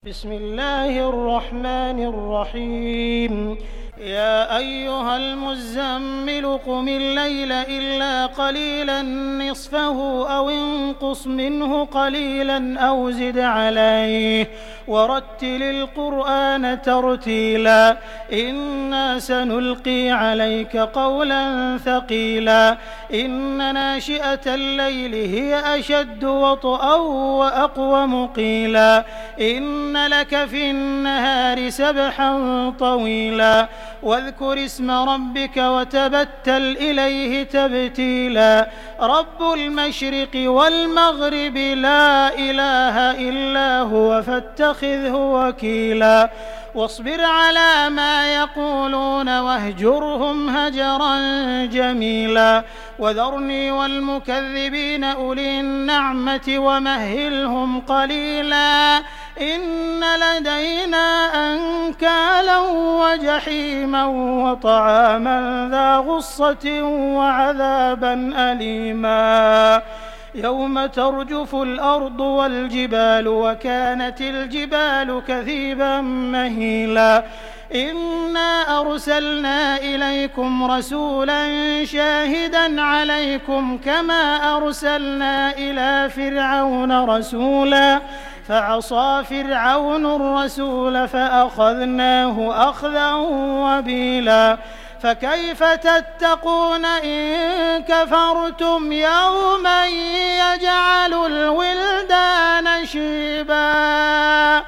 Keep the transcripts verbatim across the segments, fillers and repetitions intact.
بسم الله الرحمن الرحيم يا أيها المزمل قم الليل إلا قليلا نصفه أو انقص منه قليلا أو زد عليه ورتل القرآن ترتيلا إنا سنلقي عليك قولا ثقيلا إن ناشئة الليل هي أشد وطئا وأقوم قيلا إن لك في النهار سبحا طويلا واذكر اسم ربك وتبتل إليه تبتيلا رب المشرق والمغرب لا إله إلا هو فاتخذه وكيلا واصبر على ما يقولون واهجرهم هجرا جميلا وذرني والمكذبين أولي النعمة ومهلهم قليلا إن لدينا أنكالا وجحيما وطعاما ذا غصة وعذابا أليما يوم ترجف الأرض والجبال وكانت الجبال كثيبا مهيلا إنا أرسلنا إليكم رسولا شاهدا عليكم كما أرسلنا إلى فرعون رسولا فعصى فرعون الرسول فأخذناه أخذا وبيلا فكيف تتقون إن كفرتم يوما يجعل الولدان شيبا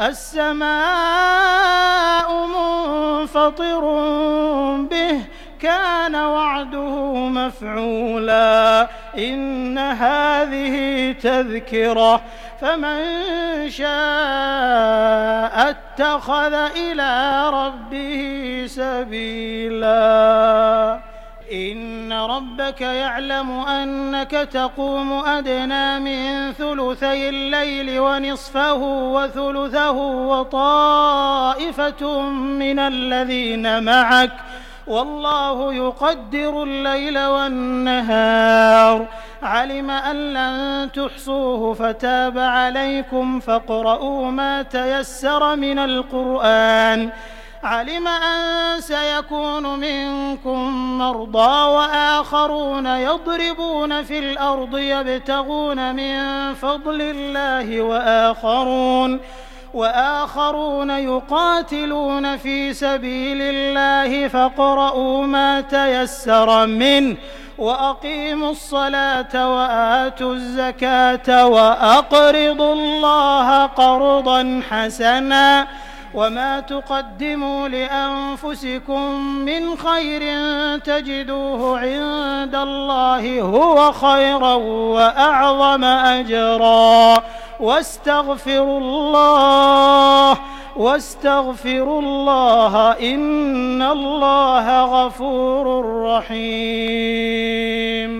السماء منفطر به كان وعده مفعولا إن هذه تذكرة فمن شاء اتخذ إلى ربه سبيلا إن ربك يعلم أنك تقوم أدنى من ثلثي الليل ونصفه وثلثه وطائفة من الذين معك والله يقدر الليل والنهار علم أن لن تحصوه فتاب عليكم فاقرؤوا ما تيسر من القرآن علم أن سيكون منكم مرضى وآخرون يضربون في الأرض يبتغون من فضل الله وآخرون وآخرون يقاتلون في سبيل الله فاقرؤوا ما تيسر منه وأقيموا الصلاة وآتوا الزكاة وأقرضوا الله قرضا حسنا وما تقدموا لأنفسكم من خير تجدوه عند الله هو خيرا وأعظم أجرا واستغفروا الله واستغفروا الله إن الله غفور رحيم